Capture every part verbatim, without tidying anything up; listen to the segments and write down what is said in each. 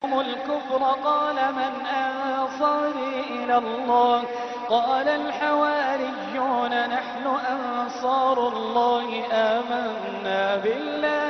لهم الكفر قال من أنصاري إلى الله قال الحواريون نحن أنصار الله آمنا بالله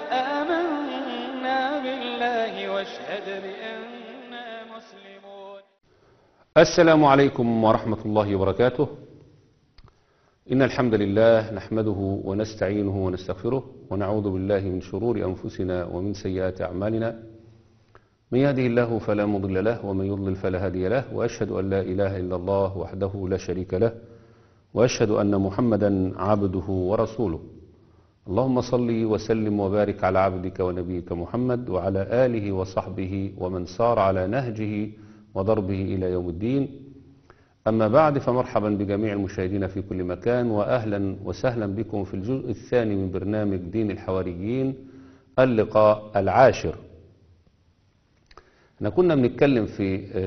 آمنا بالله واشهد بأننا مسلمون. السلام عليكم ورحمة الله وبركاته. إن الحمد لله نحمده ونستعينه ونستغفره ونعوذ بالله من شرور أنفسنا ومن سيئات أعمالنا. من يهده الله فلا مضل له ومن يضلل فلا هادي له، وأشهد أن لا إله إلا الله وحده لا شريك له، وأشهد أن محمدا عبده ورسوله. اللهم صل وسلم وبارك على عبدك ونبيك محمد وعلى آله وصحبه ومن سار على نهجه وضربه إلى يوم الدين. أما بعد، فمرحبا بجميع المشاهدين في كل مكان، وأهلا وسهلا بكم في الجزء الثاني من برنامج دين الحواريين، اللقاء العاشر. احنا كنا بنتكلم في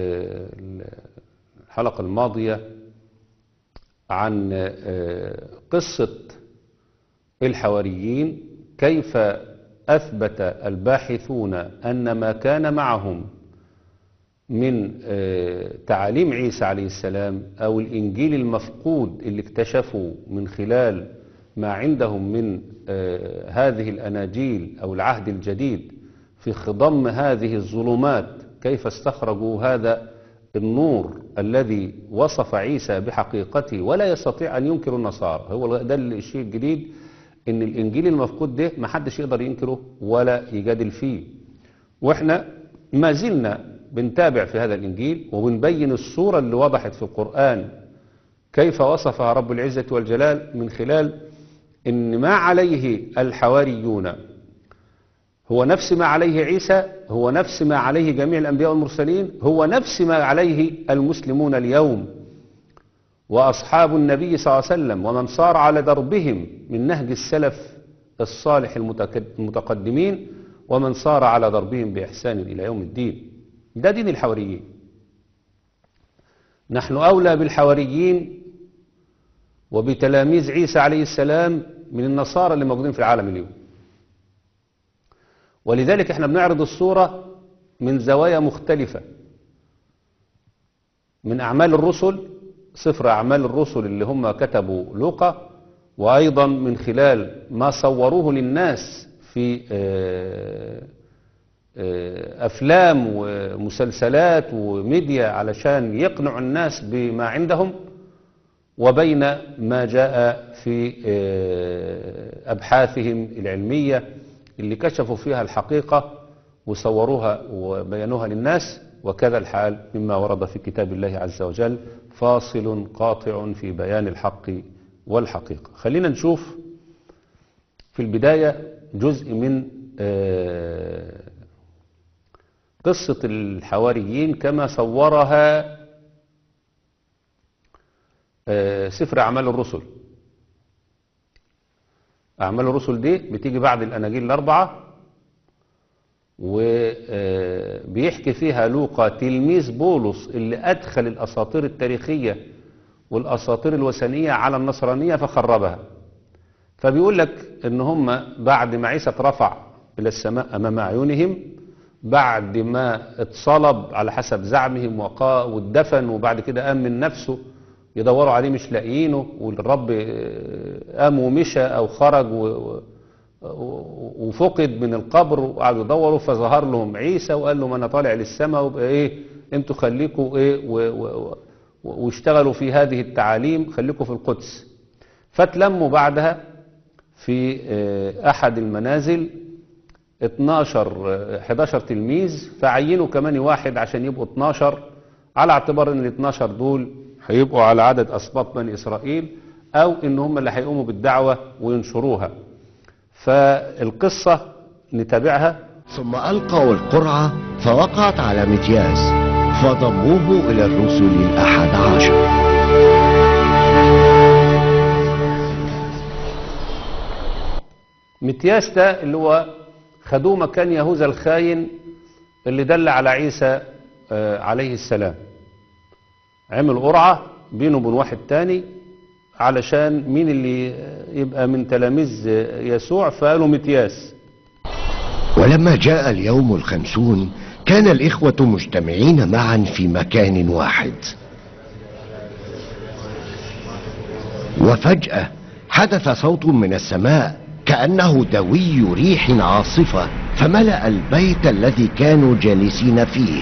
الحلقة الماضية عن قصة الحواريين، كيف أثبت الباحثون أن ما كان معهم من تعاليم عيسى عليه السلام أو الإنجيل المفقود اللي اكتشفوا من خلال ما عندهم من هذه الأناجيل أو العهد الجديد في خضم هذه الظلمات، كيف استخرجوا هذا النور الذي وصف عيسى بحقيقته ولا يستطيع أن ينكر النصارى. هو ده الشيء الجديد، إن الإنجيل المفقود ده ما حدش يقدر ينكره ولا يجادل فيه. وإحنا ما زلنا بنتابع في هذا الإنجيل وبنبين الصورة اللي وضحت في القرآن كيف وصفها رب العزة والجلال من خلال إن ما عليه الحواريون هو نفس ما عليه عيسى، هو نفس ما عليه جميع الأنبياء والمرسلين، هو نفس ما عليه المسلمون اليوم وأصحاب النبي صلى الله عليه وسلم ومن صار على دربهم من نهج السلف الصالح المتقدمين ومن صار على دربهم بإحسان إلى يوم الدين. ده دين الحواريين. نحن أولى بالحواريين وبتلاميذ عيسى عليه السلام من النصارى اللي موجودين في العالم اليوم. ولذلك احنا بنعرض الصورة من زوايا مختلفة، من أعمال الرسل، سفر أعمال الرسل اللي هم كتبوا لوقا، وأيضا من خلال ما صوروه للناس في أفلام ومسلسلات وميديا علشان يقنعوا الناس بما عندهم، وبين ما جاء في أبحاثهم العلمية اللي كشفوا فيها الحقيقة وصوروها وبينوها للناس. وكذا الحال مما ورد في كتاب الله عز وجل، فاصل قاطع في بيان الحق والحقيقة. خلينا نشوف في البداية جزء من قصة الحواريين كما صورها سفر أعمال الرسل. أعمال الرسل دي بتيجي بعد الأناجيل الأربعة، وبيحكي فيها لوقا تلميذ بولس اللي أدخل الأساطير التاريخية والأساطير الوثنية على النصرانية فخربها. فبيقول لك إن هم بعد ما عيسى اترفع إلى السماء أمام أعينهم، بعد ما اتصلب على حسب زعمهم واتدفن، وبعد كده قام من نفسه يدوروا عليه مش لاقيينه، والرب قام ومشى أو خرج وفقد من القبر، وقعدوا يدوروا فظهر لهم عيسى وقال لهم أنا طالع للسماء، وبقى إيه أنتوا خليكوا إيه واشتغلوا في هذه التعاليم، خليكوا في القدس. فتلموا بعدها في أحد المنازل اتناشر حداشر تلميذ، فعينوا كمان واحد عشان يبقوا اتناشر، على اعتبار ان ال اتناشر دول هيبقوا على عدد أسباط بني إسرائيل، أو إن هم اللي هيقوموا بالدعوة وينشروها. فالقصة نتابعها. ثم ألقوا القرعة فوقعت على متياس فضموه إلى الرسل الأحد عشر. متياس ده اللي هو خدوه مكان يهوذا الخاين اللي دل على عيسى عليه السلام. عمل قرعة بينه وبين واحد تاني علشان مين اللي يبقى من تلاميذ يسوع، فقالوا متياس. ولما جاء اليوم الخمسون كان الإخوة مجتمعين معا في مكان واحد، وفجأة حدث صوت من السماء كأنه دوي ريح عاصفة، فملأ البيت الذي كانوا جالسين فيه.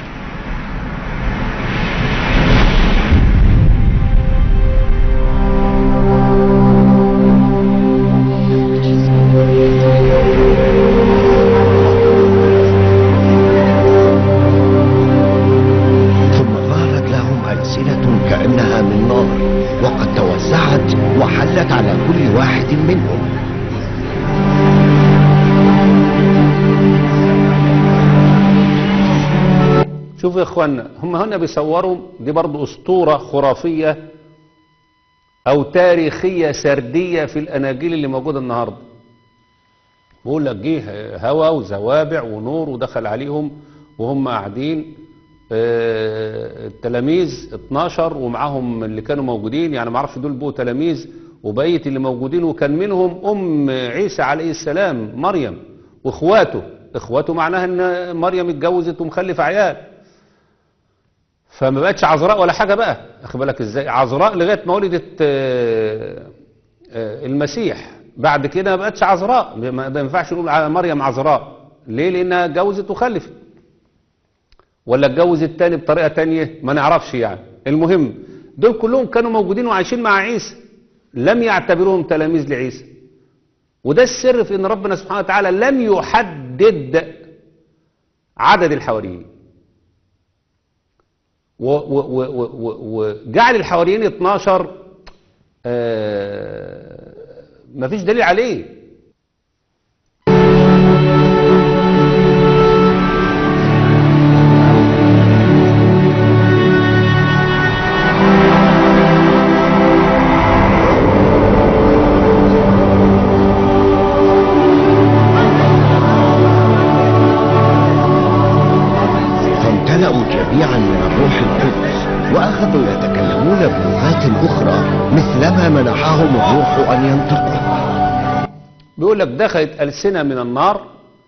ثم ظهرت لهم ألسنة كأنها من نار، وقد توسعت وحلت على كل واحد منهم. شوفوا يا اخوانا، هم هنا بيصوروا دي برضو اسطورة خرافية او تاريخية سردية في الاناجيل اللي موجودة النهاردة. بقول لك جه هوا وزوابع ونور ودخل عليهم وهم قاعدين آه التلاميذ اتناشر ومعاهم اللي كانوا موجودين، يعني ما اعرفش دول بقوا تلاميذ وبقية اللي موجودين، وكان منهم ام عيسى عليه السلام مريم واخواته. اخواته معناها ان مريم اتجوزت ومخلفة عيال، فما بقتش عذراء ولا حاجة بقى. اخد بالك ازاي؟ عذراء لغاية ما ولدت المسيح، بعد كده ما بقتش عذراء. ما ينفعش نقول مريم عذراء. ليه؟ لانها اتجوزت وخلفت، ولا اتجوزت تاني بطريقة تانية ما نعرفش يعني. المهم دول كلهم كانوا موجودين وعايشين مع عيسى، لم يعتبروهم تلاميذ لعيسى. وده السر في ان ربنا سبحانه وتعالى لم يحدد عدد الحواريين، وجعل الحواريين اتناشر آه مفيش دليل عليه. جميعا من الروح القدس، واخذوا يتكلمون بلغات اخرى مثلما منحهم الروح ان ينطقوا. بيقول لك دخلت ألسنة من النار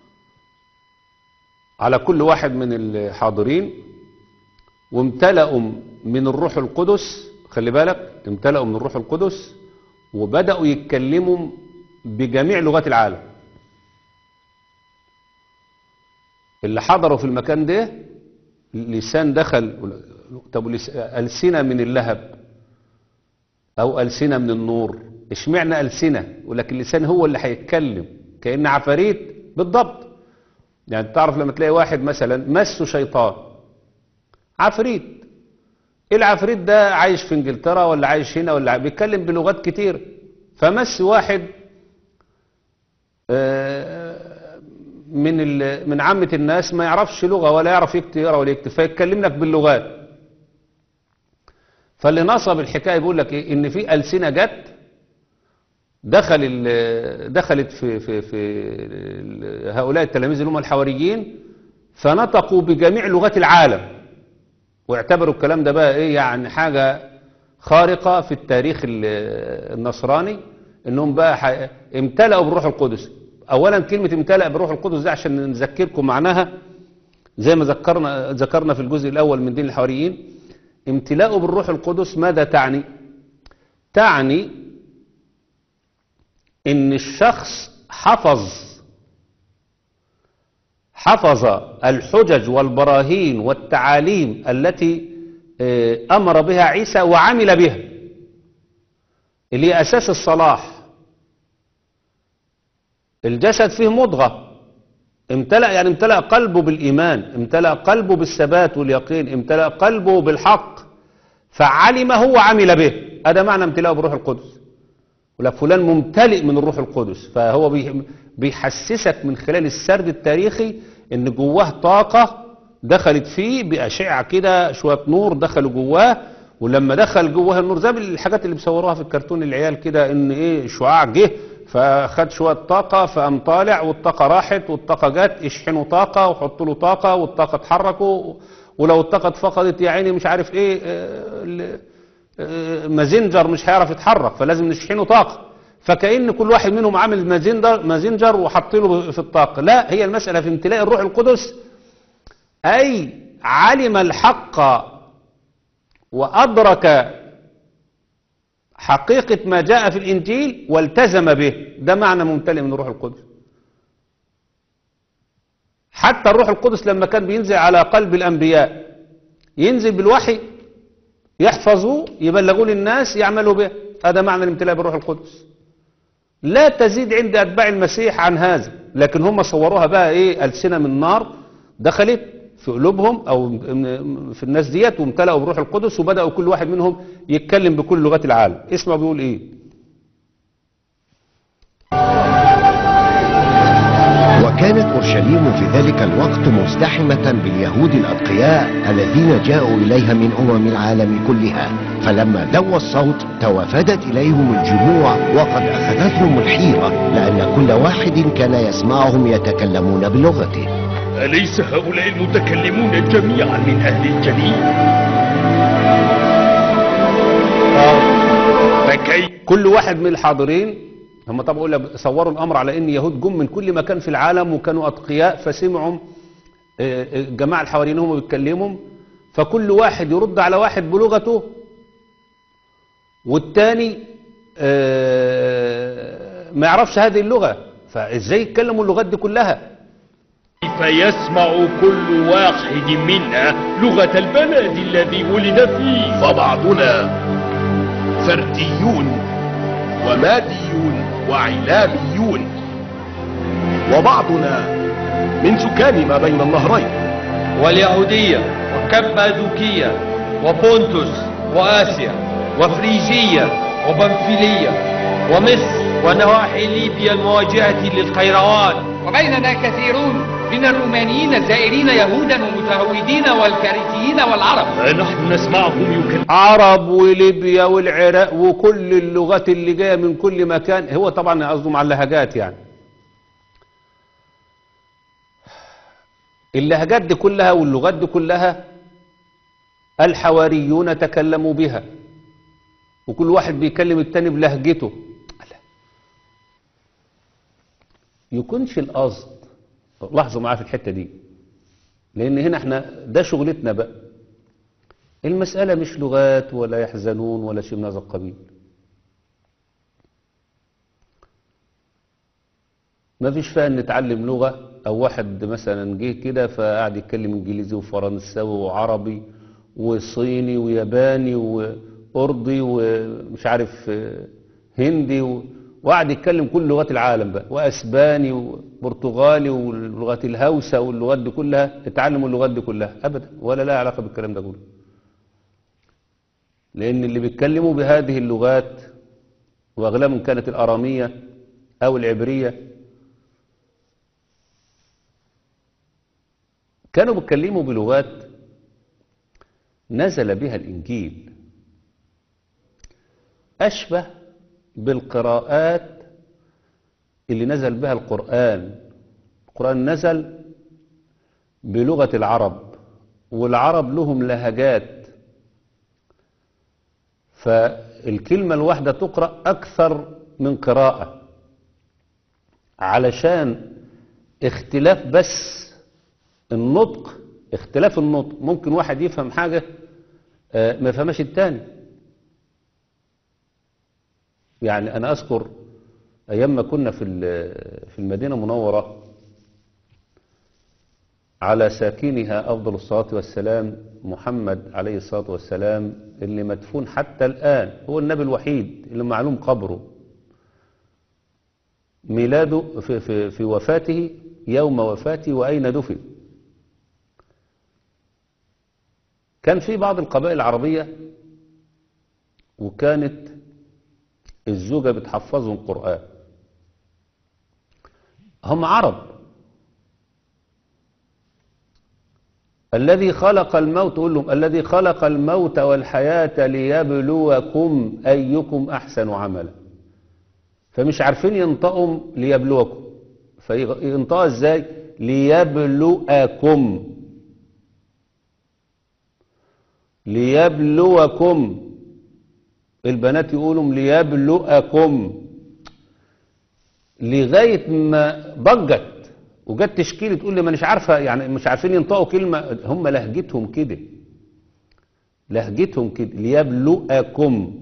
على كل واحد من الحاضرين، وامتلأوا من الروح القدس. خلي بالك، امتلأوا من الروح القدس وبدأوا يتكلموا بجميع لغات العالم. اللي حضروا في المكان ده لسان دخل. طب ألسنة من اللهب أو ألسنة من النور، اشمعنى ألسنة؟ ولكن اللسان هو اللي هيتكلم كأن عفاريت بالضبط. يعني تعرف لما تلاقي واحد مثلا مسه شيطان عفريت، العفريت ده عايش في انجلترا ولا عايش هنا ولا بيتكلم بلغات كتير، فمس واحد من من عامة الناس ما يعرفش لغة ولا يعرف يكتب يقرا ولا يكتب، فيتكلم لك باللغات. فاللي نصب الحكايه بيقول لك ايه؟ ان في ألسنة جت دخل دخلت في في في هؤلاء التلاميذ اللي هم الحواريين، فنطقوا بجميع لغات العالم، واعتبروا الكلام ده بقى ايه؟ يعني حاجه خارقه في التاريخ النصراني، انهم بقى امتلأوا بالروح القدس. اولا كلمه امتلأ بالروح القدس ده عشان نذكركم معناها زي ما ذكرنا ذكرنا في الجزء الاول من دين الحواريين. امتلاءه بالروح القدس ماذا تعني؟ تعني ان الشخص حفظ حفظ الحجج والبراهين والتعاليم التي امر بها عيسى وعمل بها، اللي هي اساس الصلاح. الجسد فيه مضغة، امتلأ يعني امتلأ قلبه بالإيمان، امتلأ قلبه بالثبات واليقين، امتلأ قلبه بالحق، فعلمه وعمل به. هذا معنى امتلاءه بالروح القدس. ولا فلان ممتلئ من الروح القدس، فهو بيحسسك من خلال السرد التاريخي ان جواه طاقة دخلت فيه بأشعة كده، شوية نور دخلوا جواه، ولما دخل جواه النور زي الحاجات اللي بيصوروها في الكرتون العيال كده، ان ايه شعاع جه فخد شوية طاقة فقام طالع، والطاقة راحت والطاقة جت، اشحنوا طاقة وحطوا له طاقة والطاقة اتحركوا، ولو الطاقة اتفقدت يا عيني مش عارف ايه مازنجر مش هيعرف يتحرك، فلازم نشحنه طاقة. فكأن كل واحد منهم عامل مازنجر مازنجر وحط له في الطاقة. لا، هي المسألة في امتلاء الروح القدس أي علم الحق وأدرك حقيقة ما جاء في الإنجيل والتزم به. ده معنى ممتلئ من الروح القدس. حتى الروح القدس لما كان بينزل على قلب الأنبياء ينزل بالوحي يحفظوه يبلغوا للناس يعملوا به. هذا معنى الامتلاء بالروح القدس. لا تزيد عند أتباع المسيح عن هذا، لكن هم صوروها بقى إيه؟ ألسنة من نار دخلت في قلوبهم أو في الناس ديت وامتلأوا بالروح القدس وبدأوا كل واحد منهم يتكلم بكل لغات العالم. اسمع بيقول إيه. وكانت أورشليم في ذلك الوقت مزدحمة باليهود الأتقياء الذين جاءوا إليها من أمم العالم كلها، فلما دوى الصوت توافدت إليهم الجموع وقد أخذتهم الحيرة، لأن كل واحد كان يسمعهم يتكلمون بلغته. أليس هؤلاء المتكلمون جميعا من أهل الجليل؟ فكيف كل واحد من الحاضرين هم طبعا صوروا الأمر على أن يهود جم من كل مكان في العالم وكانوا أتقياء، فسمعوا جماعة الحواريين هم بيتكلموا، فكل واحد يرد على واحد بلغته والتاني ما يعرفش هذه اللغة، فإزاي يتكلموا اللغات دي كلها؟ فيسمع كل واحد منا لغة البلد الذي ولد فيه. فبعضنا فرديون وماديون وعلاميون، وبعضنا من سكان ما بين النهرين، واليهودية وكبادوكية وبونتوس وآسيا وفريجية وبنفيلية ومصر ونواحي ليبيا المواجهة للقيروان. وبيننا كثيرون من الرومانيين الزائرين يهودا ومتهودين والكارثيين والعرب. نحن نسمعهم يكلمون عرب وليبيا والعراق وكل اللغات اللي جايه من كل مكان. هو طبعا قصده على اللهجات، يعني اللهجات دي كلها واللغات دي كلها الحواريون تكلموا بها، وكل واحد بيكلم التاني بلهجته. يكونش القصد، لاحظوا معايا في الحتة دي، لأن هنا احنا ده شغلتنا بقى. المسألة مش لغات ولا يحزنون ولا شيء من هذا القبيل. ما فيش فيها ان نتعلم لغة، او واحد مثلا جه كده فقعد يتكلم انجليزي وفرنساوي وعربي وصيني وياباني وأردي ومش عارف هندي و... وقعد يتكلم كل لغات العالم بقى، واسباني وبرتغالي واللغات الهوسة واللغات دي كلها. اتعلموا اللغات دي كلها ابدا، ولا لها علاقة بالكلام ده كله. لان اللي بيتكلموا بهذه اللغات واغلبهم كانت الارامية او العبرية كانوا بيتكلموا بلغات نزل بها الانجيل، اشبه بالقراءات اللي نزل بها القرآن. القرآن نزل بلغة العرب، والعرب لهم لهجات، فالكلمة الواحدة تقرأ أكثر من قراءة علشان اختلاف بس النطق. اختلاف النطق ممكن واحد يفهم حاجة ما يفهمش التاني. يعني أنا أذكر أيام ما كنا في في المدينة المنورة على ساكنها أفضل الصلاة والسلام محمد عليه الصلاة والسلام، اللي مدفون حتى الآن، هو النبي الوحيد اللي معلوم قبره، ميلاده في, في, في وفاته، يوم وفاته وأين دفن. كان في بعض القبائل العربية وكانت الزوجة بتحفظهم القرآن، هم عرب. الذي خلق الموت، قول لهم الذي خلق الموت والحياة ليبلوكم أيكم أحسن عملا. فمش عارفين ينطقوا ليبلوكم، فينطقوا ازاي؟ ليبلوكم، ليبلوكم. البنات يقولوا ليبلوكم، لغاية ما ضجت وجت تشكيلي تقول لي ما مش عارفه، يعني مش عارفين ينطقوا كلمه، هم لهجتهم كده، لهجتهم كده. ليبلؤكم،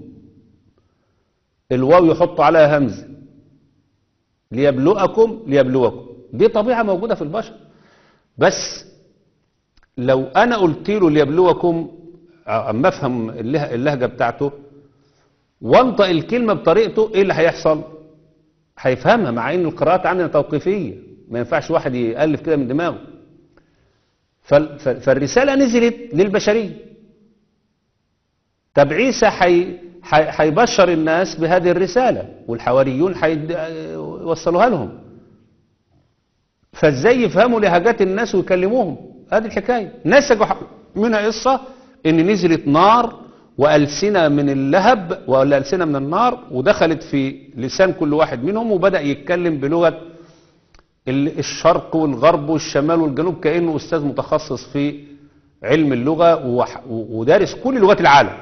الواو يحطوا عليها همزه، ليبلؤكم ليبلوكم، دي طبيعه موجوده في البشر. بس لو انا قلت له ليبلوكم اما افهم اللهجه بتاعته وانطق الكلمه بطريقته، ايه اللي هيحصل؟ هيفهمها، مع ان القراءات عندنا توقيفيه، ما ينفعش واحد يالف كده من دماغه. فالرساله نزلت للبشريه. طب عيسى هيبشر الناس بهذه الرساله والحواريون هيوصلوها لهم، فازاي يفهموا لهجات الناس ويكلموهم؟ هذه الحكايه. نسجوا منها قصه ان نزلت نار وألسنة من اللهب ولا ألسنة من النار، ودخلت في لسان كل واحد منهم وبدأ يتكلم بلغة الشرق والغرب والشمال والجنوب، كأنه أستاذ متخصص في علم اللغة ودارس كل لغات العالم.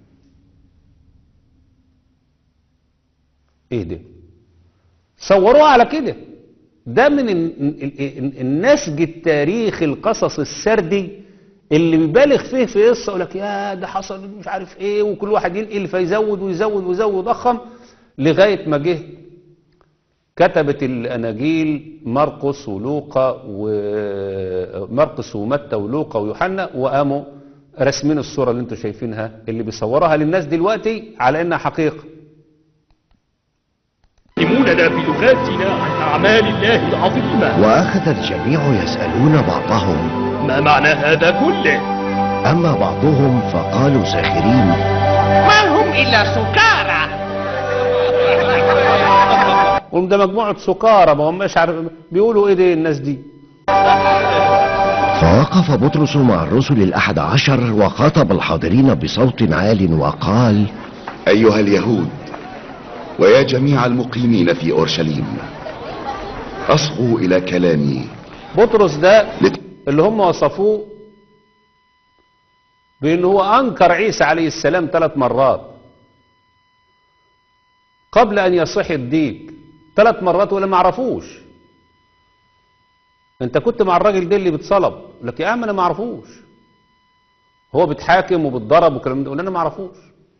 ايه ده؟ صوروها على كده. ده من النسج التاريخي القصص السردي اللي بيبالغ فيه في قصه، يقول لك يا ده حصل مش عارف ايه، وكل واحد ينقل فيزود ويزود ويزود ويضخم لغايه ما جه كتبت الاناجيل مرقس ولوقا ومرقس ومتى ولوقا ويوحنا، وقاموا رسمين الصوره اللي انتم شايفينها اللي بيصورها للناس دلوقتي على انها حقيقه. يعلموننا بلغاتنا عن اعمال الله العظيمه. واخذ الجميع يسالون بعضهم ما معنى هذا كله؟ أما بعضهم فقالوا ساخرين، ما هم إلا سكارى. قلنا ده مجموعة سكارى، ما هماش عارف بيقولوا ايه دي الناس دي. فوقف بطرس مع الرسل الأحد عشر وخاطب الحاضرين بصوت عال وقال: أيها اليهود ويا جميع المقيمين في أورشليم، أصغوا إلى كلامي. بطرس ده اللي هم وصفوه بأنه هو أنكر عيسى عليه السلام ثلاث مرات قبل أن يصح الديك، ثلاث مرات ولا ما عرفوش. أنت كنت مع الراجل ده اللي بيتصلب، لك يا عم أنا ما عرفوش، هو بيتحاكم وبيتضرب وكلام ده، ولا أنا ما عرفوش.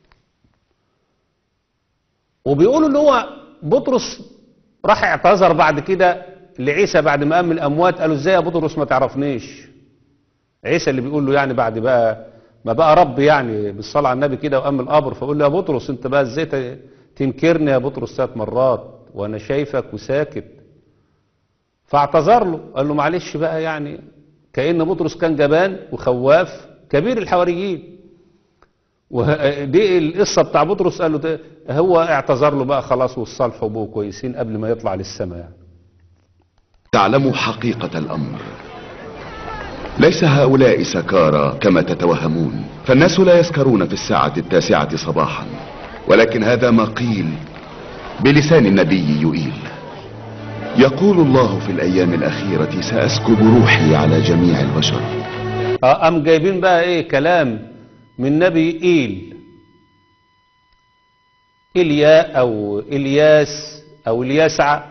وبيقولوا اللي هو بطرس راح اعتذر بعد كده لعيسى بعد ما قام من الاموات، قالوا ازاي يا بطرس ما تعرفنيش؟ عيسى اللي بيقول له يعني بعد بقى ما بقى رب يعني بالصلاه على النبي كده وقام من القبر، فقول له يا بطرس انت بقى ازاي تنكرني يا بطرس ثلاث مرات وانا شايفك وساكت؟ فاعتذر له، قال له معلش بقى، يعني كأن بطرس كان جبان وخواف كبير الحواريين، ودي القصه بتاع بطرس. قال له هو اعتذر له بقى خلاص والصالح وبقوا كويسين قبل ما يطلع للسماء. يعني تعلموا حقيقة الأمر، ليس هؤلاء سكارى كما تتوهمون، فالناس لا يسكرون في الساعة التاسعة صباحا، ولكن هذا ما قيل بلسان النبي يوئيل. يقول الله في الأيام الأخيرة سأسكب روحي على جميع البشر. أم جايبين بقى إيه كلام من نبي إيل، إليا أو إلياس أو إلياسع،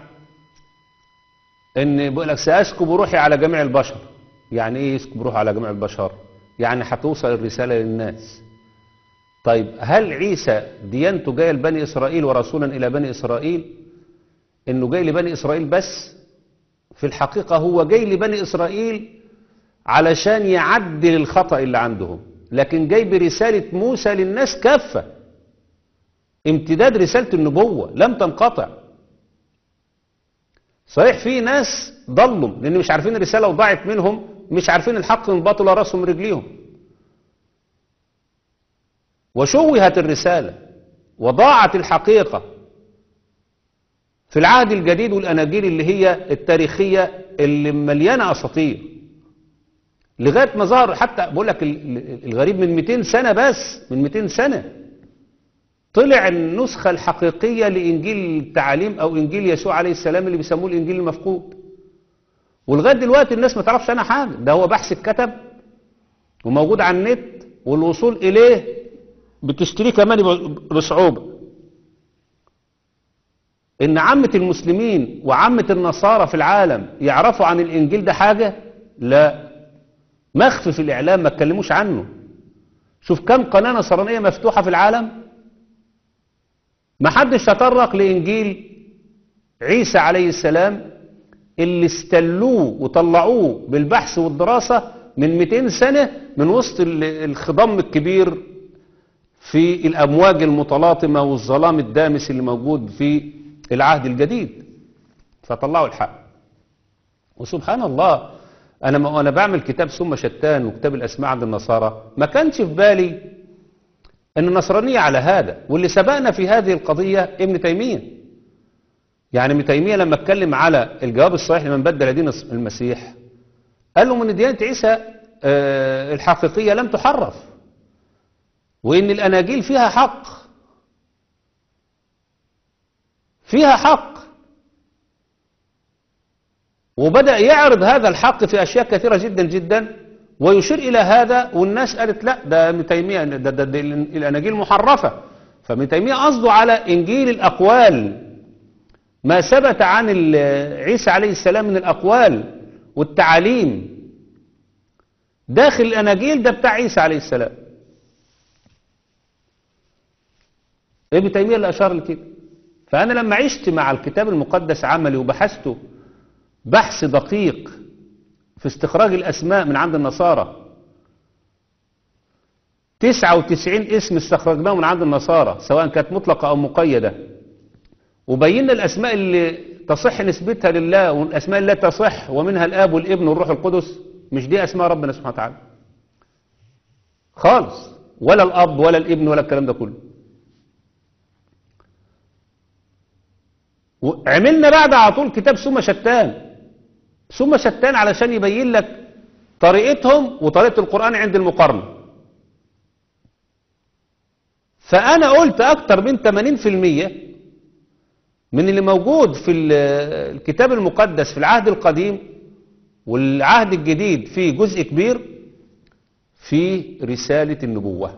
ان بيقول لك سأسكب روحي على جميع البشر. يعني ايه يسكب روحي على جميع البشر؟ يعني هتوصل الرسالة للناس. طيب هل عيسى ديانته جايه لبني اسرائيل ورسولا الى بني اسرائيل؟ انه جاي لبني اسرائيل بس؟ في الحقيقة هو جاي لبني اسرائيل علشان يعدل الخطأ اللي عندهم، لكن جاي برسالة موسى للناس كافة، امتداد رسالة النبوة لم تنقطع. صحيح في ناس ضلوا لان مش عارفين الرسالة وضاعت منهم، مش عارفين الحق من باطل راسهم رجليهم، وشوهت الرسالة وضاعت الحقيقة في العهد الجديد والأناجيل اللي هي التاريخية اللي مليانة أساطير، لغاية ما ظهر. حتى بقول لك الغريب من مئتين سنة، بس من مئتين سنة طلع النسخة الحقيقية لإنجيل التعاليم أو إنجيل يسوع عليه السلام اللي بيسموه الإنجيل المفقود، ولغاية دلوقتي الناس ما تعرفش عنها حاجة. ده هو بحث اتكتب وموجود على النت، والوصول إليه بتشتريه كمان بصعوبة. ان عامة المسلمين وعامة النصارى في العالم يعرفوا عن الانجيل ده حاجة؟ لا، مخفي في الاعلام، ما اتكلموش عنه. شوف كم قناة نصرانية مفتوحة في العالم، ما حدش تطرق لانجيل عيسى عليه السلام اللي استلوه وطلعوه بالبحث والدراسة من مئتين سنة من وسط الخضم الكبير في الأمواج المتلاطمة والظلام الدامس اللي موجود في العهد الجديد، فطلعوا الحق. وسبحان الله، أنا وأنا بعمل كتاب ثم شتان وكتاب الأسماء عند النصارى ما كانش في بالي أن النصرانية على هذا، واللي سبقنا في هذه القضية ابن تيمية. يعني ابن تيمية لما اتكلم على الجواب الصحيح لمن بدل دين المسيح قال له من ديانة عيسى الحقيقية لم تحرف، وإن الأناجيل فيها حق، فيها حق، وبدأ يعرض هذا الحق في أشياء كثيرة جدا جدا ويشير إلى هذا، والناس قالت لا ده ابن تيمية ده, ده, ده الأناجيل محرفة. فابن تيمية قصده على إنجيل الأقوال، ما ثبت عن عيسى عليه السلام من الأقوال والتعاليم داخل الأناجيل ده بتاع عيسى عليه السلام. ابن تيمية اللي أشار لكده. فأنا لما عشت مع الكتاب المقدس عملي وبحثته بحث دقيق في استخراج الأسماء من عند النصارى، تسعة وتسعين اسم استخرجناه من عند النصارى سواء كانت مطلقة أو مقيدة، وبينا الأسماء اللي تصح نسبتها لله والأسماء اللي لا تصح، ومنها الآب والابن والروح القدس. مش دي أسماء ربنا سبحانه وتعالى خالص، ولا الأب ولا الابن ولا الكلام ده كله. وعملنا بعد على طول كتاب ثم شتان، ثم شتان علشان يبين لك طريقتهم وطريقة القرآن عند المقارنة. فأنا قلت أكتر من ثمانين بالمئة من اللي موجود في الكتاب المقدس في العهد القديم والعهد الجديد في جزء كبير في رسالة النبوة.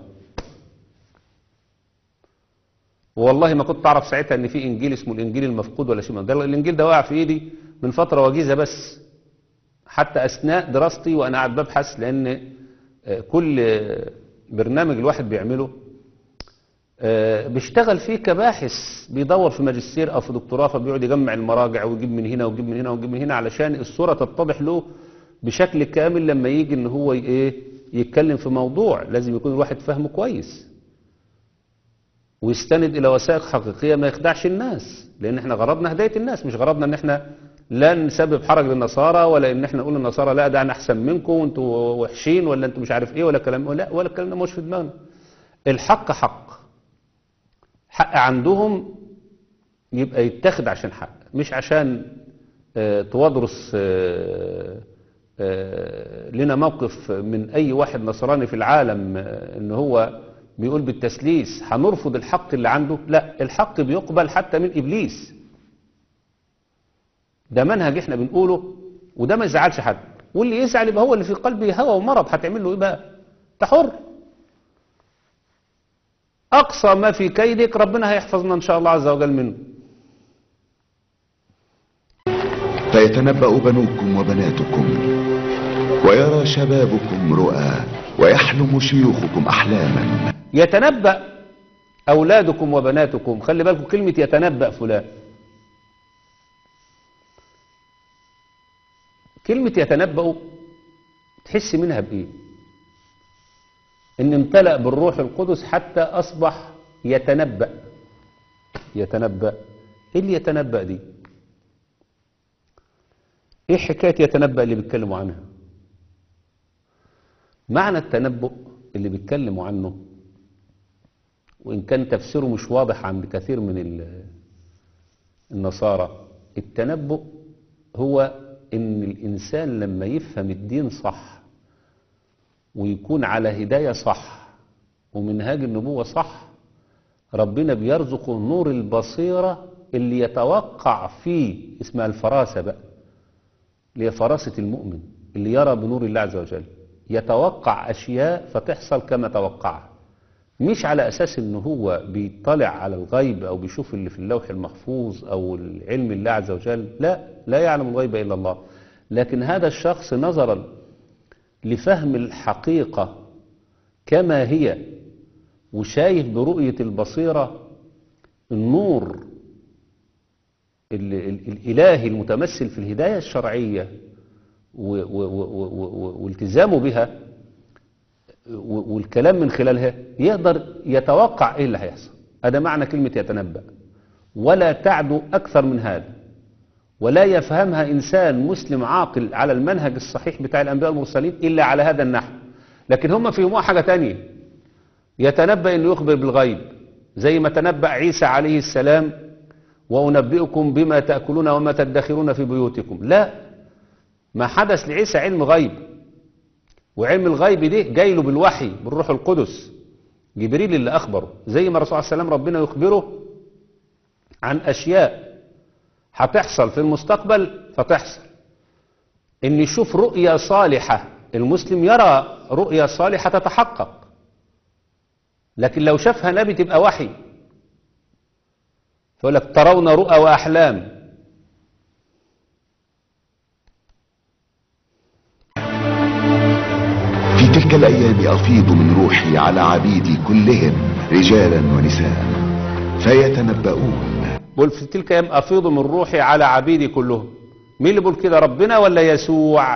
والله ما كنت أعرف ساعتها ان في انجيل اسمه الانجيل المفقود ولا شيء من ده. الانجيل ده وقع في ايدي من فترة وجيزة، بس حتى اثناء دراستي وانا قاعد ببحث، لان كل برنامج الواحد بيعمله بيشتغل فيه كباحث، بيدور في ماجستير او في دكتوراه، فبيقعد يجمع المراجع ويجيب من هنا ويجيب من هنا ويجيب من هنا علشان الصورة تتضح له بشكل كامل. لما يجي ان هو ايه يتكلم في موضوع لازم يكون الواحد فاهمه كويس ويستند الى وثائق حقيقية ما يخدعش الناس، لان احنا غرضنا هداية الناس، مش غرضنا ان احنا لا نسبب حرج للنصارى ولا ان احنا نقول للنصارى لا ده انا احسن منكم وانتوا وحشين ولا انتوا مش عارف ايه ولا كلام، لا ولا الكلام ده مش في دماغنا. الحق حق، حق عندهم يبقى يتاخد عشان حق، مش عشان اه توادرس اه اه لنا موقف من اي واحد نصراني في العالم اه ان هو بيقول بالتسليس هنرفض الحق اللي عنده. لا، الحق بيقبل حتى من إبليس. ده منهج احنا بنقوله وده ما يزعلش حد، واللي يزعل يبقى هو اللي في قلبه هوى ومرض، هتعمل له ايه بقى؟ انت حر. اقصى ما في كيدك ربنا هيحفظنا ان شاء الله عز وجل منه. فيتنبأ بنوكم وبناتكم ويرى شبابكم رؤى ويحلم شيوخكم أحلاما. يتنبأ أولادكم وبناتكم، خلي بالكم كلمة يتنبأ فلان، كلمة يتنبأ تحس منها بإيه؟ إن امتلأ بالروح القدس حتى أصبح يتنبأ. يتنبأ إيه اللي يتنبأ دي؟ إيه حكاية يتنبأ اللي بيتكلموا عنها؟ معنى التنبؤ اللي بيتكلموا عنه، وإن كان تفسيره مش واضح عند كثير من النصارى، التنبؤ هو إن الإنسان لما يفهم الدين صح ويكون على هداية صح ومنهاج النبوة صح، ربنا بيرزقه نور البصيرة اللي يتوقع فيه، اسمها الفراسة بقى، اللي هي فراسة المؤمن اللي يرى بنور الله عز وجل، يتوقع أشياء فتحصل كما توقعها. مش على أساس إن هو بيطلع على الغيب أو بيشوف اللي في اللوح المحفوظ أو العلم الله عز وجل، لا لا يعلم الغيب إلا الله، لكن هذا الشخص نظرا لفهم الحقيقة كما هي وشايف برؤية البصيرة النور ال ال الإلهي المتمثل في الهداية الشرعية والتزامه بها والكلام من خلالها، يقدر يتوقع ايه اللي هيحصل. هذا معنى كلمة يتنبأ، ولا تعدو أكثر من هذا، ولا يفهمها إنسان مسلم عاقل على المنهج الصحيح بتاع الأنبياء المرسلين إلا على هذا النحو. لكن هم فيهموا حاجة تانية، يتنبأ إنه يخبر بالغيب زي ما تنبأ عيسى عليه السلام وأنبئكم بما تأكلون وما تدخرون في بيوتكم. لا، ما حدث لعيسى علم غيب، وعلم الغيب ده جاي له بالوحي بالروح القدس، جبريل اللي أخبره، زي ما الرسول عليه السلام ربنا يخبره عن أشياء هتحصل في المستقبل فتحصل. إن يشوف رؤية صالحة، المسلم يرى رؤية صالحة تتحقق، لكن لو شافها نبي تبقى وحي. فيقول لك ترون رؤى وأحلام. في تلك الأيام أفيض من روحي على عبيدي كلهم رجالا ونساء فيتنبؤون. بقول في تلك الأيام أفيض من روحي على عبيدي كلهم. مين اللي بيقول كده، ربنا ولا يسوع؟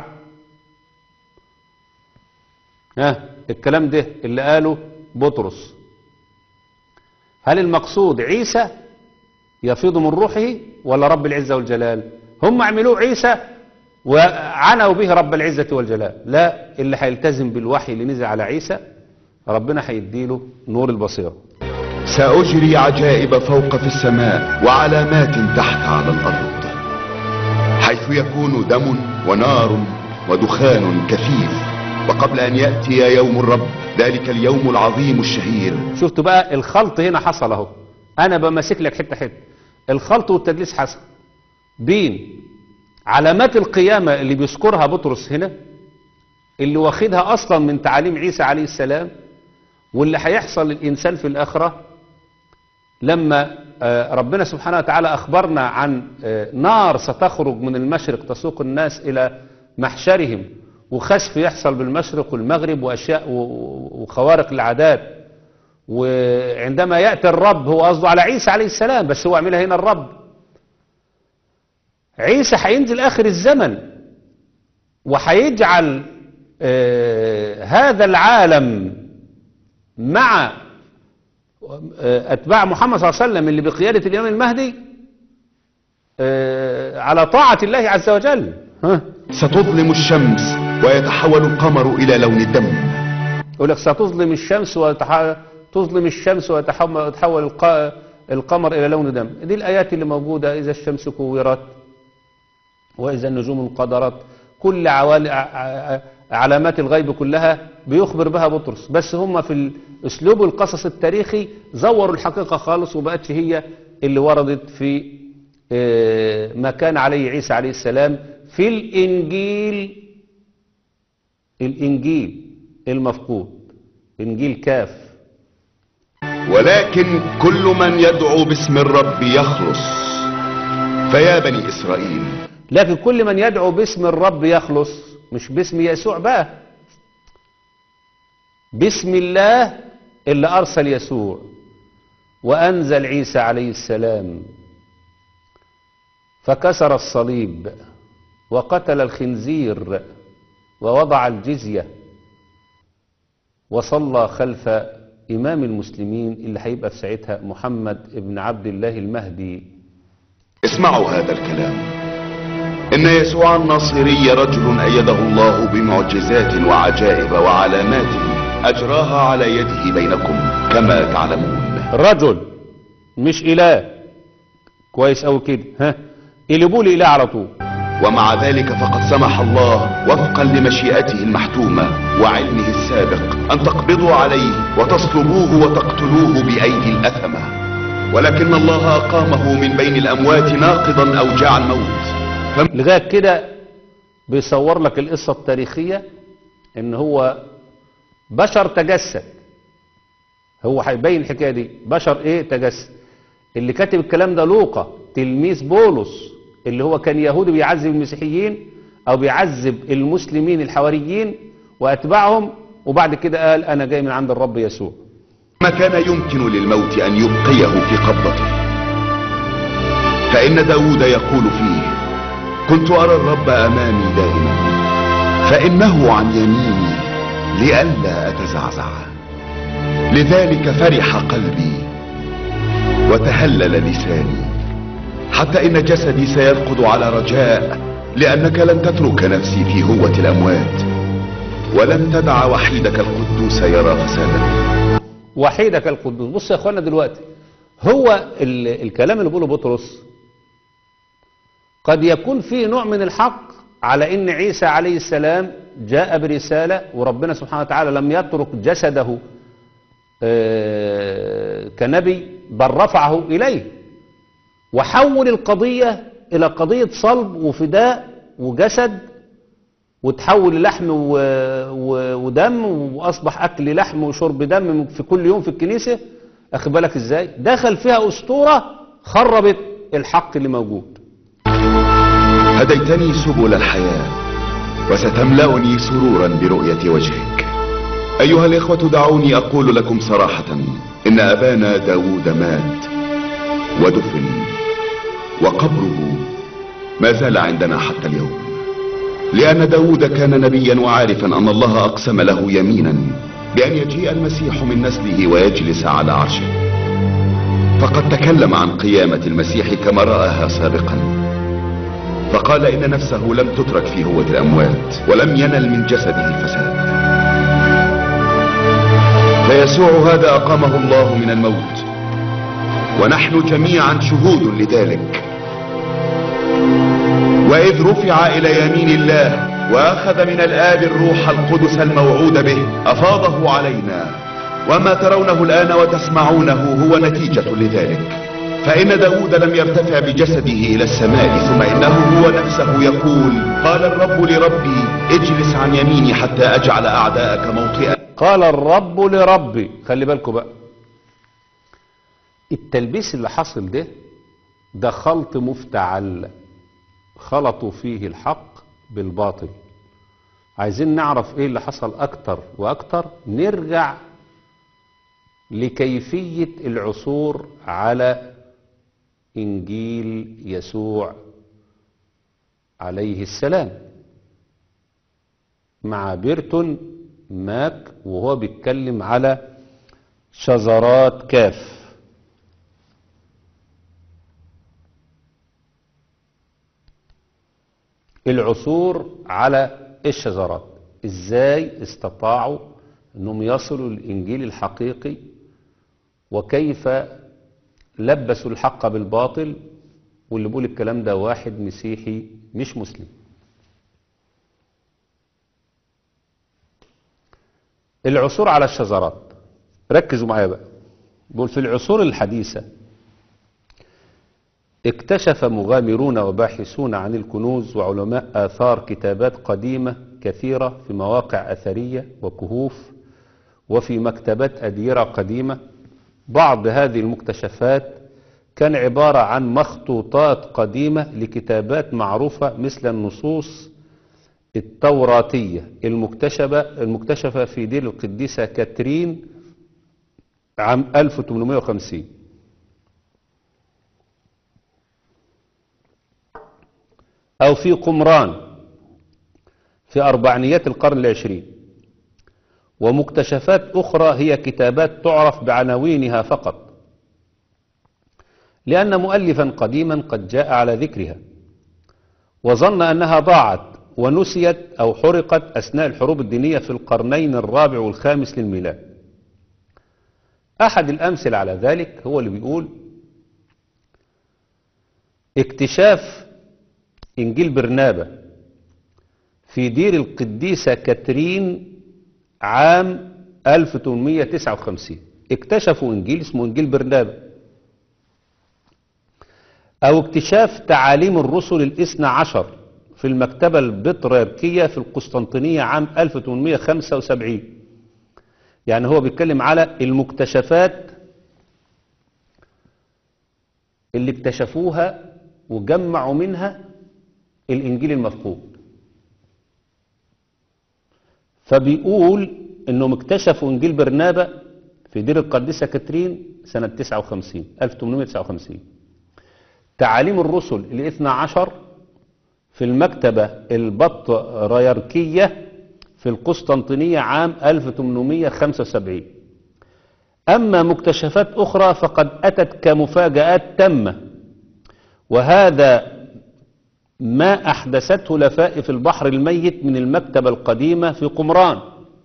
ها الكلام ده اللي قاله بطرس، هل المقصود عيسى يفيض من روحه ولا رب العزة والجلال؟ هم عملوه عيسى وعنوا به رب العزة والجلال. لا، اللي هيلتزم بالوحي اللي نزل على عيسى ربنا هيديله نور البصيرة. سأجري عجائب فوق في السماء وعلامات تحت على الأرض، حيث يكون دم ونار ودخان كثيف، وقبل أن يأتي يوم الرب ذلك اليوم العظيم الشهير. شفتوا بقى الخلط هنا حصل اهو، أنا بمسك لك حتة حتة. الخلط والتدليس حصل بين علامات القيامة اللي بيذكرها بطرس هنا، اللي واخدها أصلا من تعاليم عيسى عليه السلام، واللي هيحصل للإنسان في الآخرة لما ربنا سبحانه وتعالى أخبرنا عن نار ستخرج من المشرق تسوق الناس إلى محشرهم، وخسف يحصل بالمشرق والمغرب وأشياء وخوارق العادات. وعندما يأتي الرب، هو قصده على عيسى عليه السلام بس هو عملها هنا الرب، عيسى هينزل آخر الزمن وهيجعل آه هذا العالم مع آه أتباع محمد صلى الله عليه وسلم اللي بقيادة الإمام المهدي آه على طاعة الله عز وجل. ها؟ ستظلم الشمس ويتحول القمر إلى لون الدم. يقول لك ستظلم الشمس وتح... تظلم الشمس ويتحول الق... القمر إلى لون دم. دي الآيات اللي موجودة، إذا الشمس كورت وإذا النجوم انقدرت، كل عوال... علامات الغيب كلها بيخبر بها بطرس، بس هم في الأسلوب القصص التاريخي زوروا الحقيقة خالص وبقتش هي اللي وردت في ما كان عليه عيسى عليه السلام في الإنجيل. الإنجيل المفقود، إنجيل كاف. ولكن كل من يدعو باسم الرب يخلص، فيا بني إسرائيل. لكن كل من يدعو باسم الرب يخلص، مش باسم يسوع بقى، باسم الله اللي أرسل يسوع وأنزل عيسى عليه السلام، فكسر الصليب وقتل الخنزير ووضع الجزية وصلى خلف إمام المسلمين اللي هيبقى في ساعتها محمد ابن عبد الله المهدي. اسمعوا هذا الكلام، إن يسوع الناصري رجل أيده الله بمعجزات وعجائب وعلامات أجراها على يده بينكم كما تعلمون. رجل مش إله، كويس أو كده، ها قلبوا لي إله على طول. ومع ذلك فقد سمح الله وفقا لمشيئته المحتومة وعلمه السابق أن تقبضوا عليه وتصلبوه وتقتلوه بأيدي الأثمة، ولكن الله أقامه من بين الأموات ناقضا أوجاع الموت. فم... لغاية كده بيصور لك القصة التاريخية إن هو بشر تجسد هو هيبين الحكاية دي بشر ايه تجسد. اللي كاتب الكلام ده لوقا تلميذ بولس اللي هو كان يهودي بيعذب المسيحيين او بيعذب المسلمين الحواريين واتباعهم، وبعد كده قال انا جاي من عند الرب يسوع. ما كان يمكن للموت ان يبقيه في قبضته، فان داود يقول فيه: كنت ارى الرب امامي دائما، فانه عن يميني لئلا اتزعزع. لذلك فرح قلبي وتهلل لساني، حتى ان جسدي سيرقد على رجاء، لانك لن تترك نفسي في هوة الاموات، ولن تدع وحيدك القدوس يرى فسادا. وحيدك القدوس. بص يا اخوانا دلوقتي، هو الكلام اللي بيقوله بطرس قد يكون فيه نوع من الحق على ان عيسى عليه السلام جاء برسالة وربنا سبحانه وتعالى لم يترك جسده كنبي، بل رفعه إليه وحول القضية إلى قضية صلب وفداء وجسد، وتحول للحم ودم، وأصبح أكل لحم وشرب دم في كل يوم في الكنيسة. أخي بالك إزاي دخل فيها أسطورة خربت الحق اللي موجود. هديتني سبل الحياة وستملأني سرورا برؤية وجهك. أيها الإخوة دعوني أقول لكم صراحة إن أبانا داود مات ودفن، وقبره ما زال عندنا حتى اليوم، لأن داود كان نبيا وعارفا أن الله أقسم له يمينا بأن يجيء المسيح من نسله ويجلس على عرشه، فقد تكلم عن قيامة المسيح كما رآها سابقا، فقال إن نفسه لم تترك في هوة الأموات ولم ينل من جسده الفساد. فيسوع هذا أقامه الله من الموت، ونحن جميعا شهود لذلك. وإذ رفع إلى يمين الله وأخذ من الآب الروح القدس الموعود به أفاضه علينا، وما ترونه الآن وتسمعونه هو نتيجة لذلك. فإن داود لم يرتفع بجسده إلى السماء، ثم إنه هو نفسه يقول: قال الرب لربي اجلس عن يميني حتى أجعل أعداءك موطئا. قال الرب لربي. خلي بالكم بقى، التلبيس اللي حصل ده ده خلط مفتعل، خلطوا فيه الحق بالباطل. عايزين نعرف ايه اللي حصل اكتر واكتر، نرجع لكيفية العثور على انجيل يسوع عليه السلام مع بيرتون ماك وهو بيتكلم على شذرات كاف. العثور على الشذرات، ازاي استطاعوا انهم يصلوا للانجيل الحقيقي، وكيف لبسوا الحق بالباطل، واللي بيقول الكلام ده واحد مسيحي مش مسلم. العثور على الشذرات، ركزوا معايا بقى. بيقول في العصور الحديثة اكتشف مغامرون وباحثون عن الكنوز وعلماء آثار كتابات قديمة كثيرة في مواقع أثرية وكهوف وفي مكتبات أديرة قديمة. بعض هذه المكتشفات كان عبارة عن مخطوطات قديمة لكتابات معروفة مثل النصوص التوراتية المكتشفة المكتشفة في دير القديسة كاترين عام ألف وثمانمائة وخمسين، أو في قمران في أربعينيات القرن العشرين. ومكتشفات أخرى هي كتابات تعرف بعناوينها فقط، لأن مؤلفا قديما قد جاء على ذكرها وظن أنها ضاعت ونسيت أو حرقت أثناء الحروب الدينية في القرنين الرابع والخامس للميلاد. أحد الأمثلة على ذلك هو اللي بيقول اكتشاف إنجيل برنابا في دير القديسة كاترين عام ألف وثمانمائة وتسعة وخمسين. اكتشفوا إنجيل اسمه إنجيل برنابا. أو اكتشاف تعاليم الرسل الاثنى عشر في المكتبة البطريركية في القسطنطينية عام ألف وثمانمائة وخمسة وسبعين. يعني هو بيتكلم على المكتشفات اللي اكتشفوها وجمعوا منها الإنجيل المفقود. فبيقول انهم اكتشفوا انجيل برنابا في دير القديسة كاترين سنة تسعة وخمسين ألف وثمانمائة وتسعة وخمسين. تعاليم الرسل الاثنى عشر في المكتبة البطريركية في القسطنطينية عام ألف وثمانمائة وخمسة وسبعين. أما مكتشفات أخرى فقد أتت كمفاجآت تامة، وهذا ما أحدثته لفائف البحر الميت من المكتبة القديمة في قمران،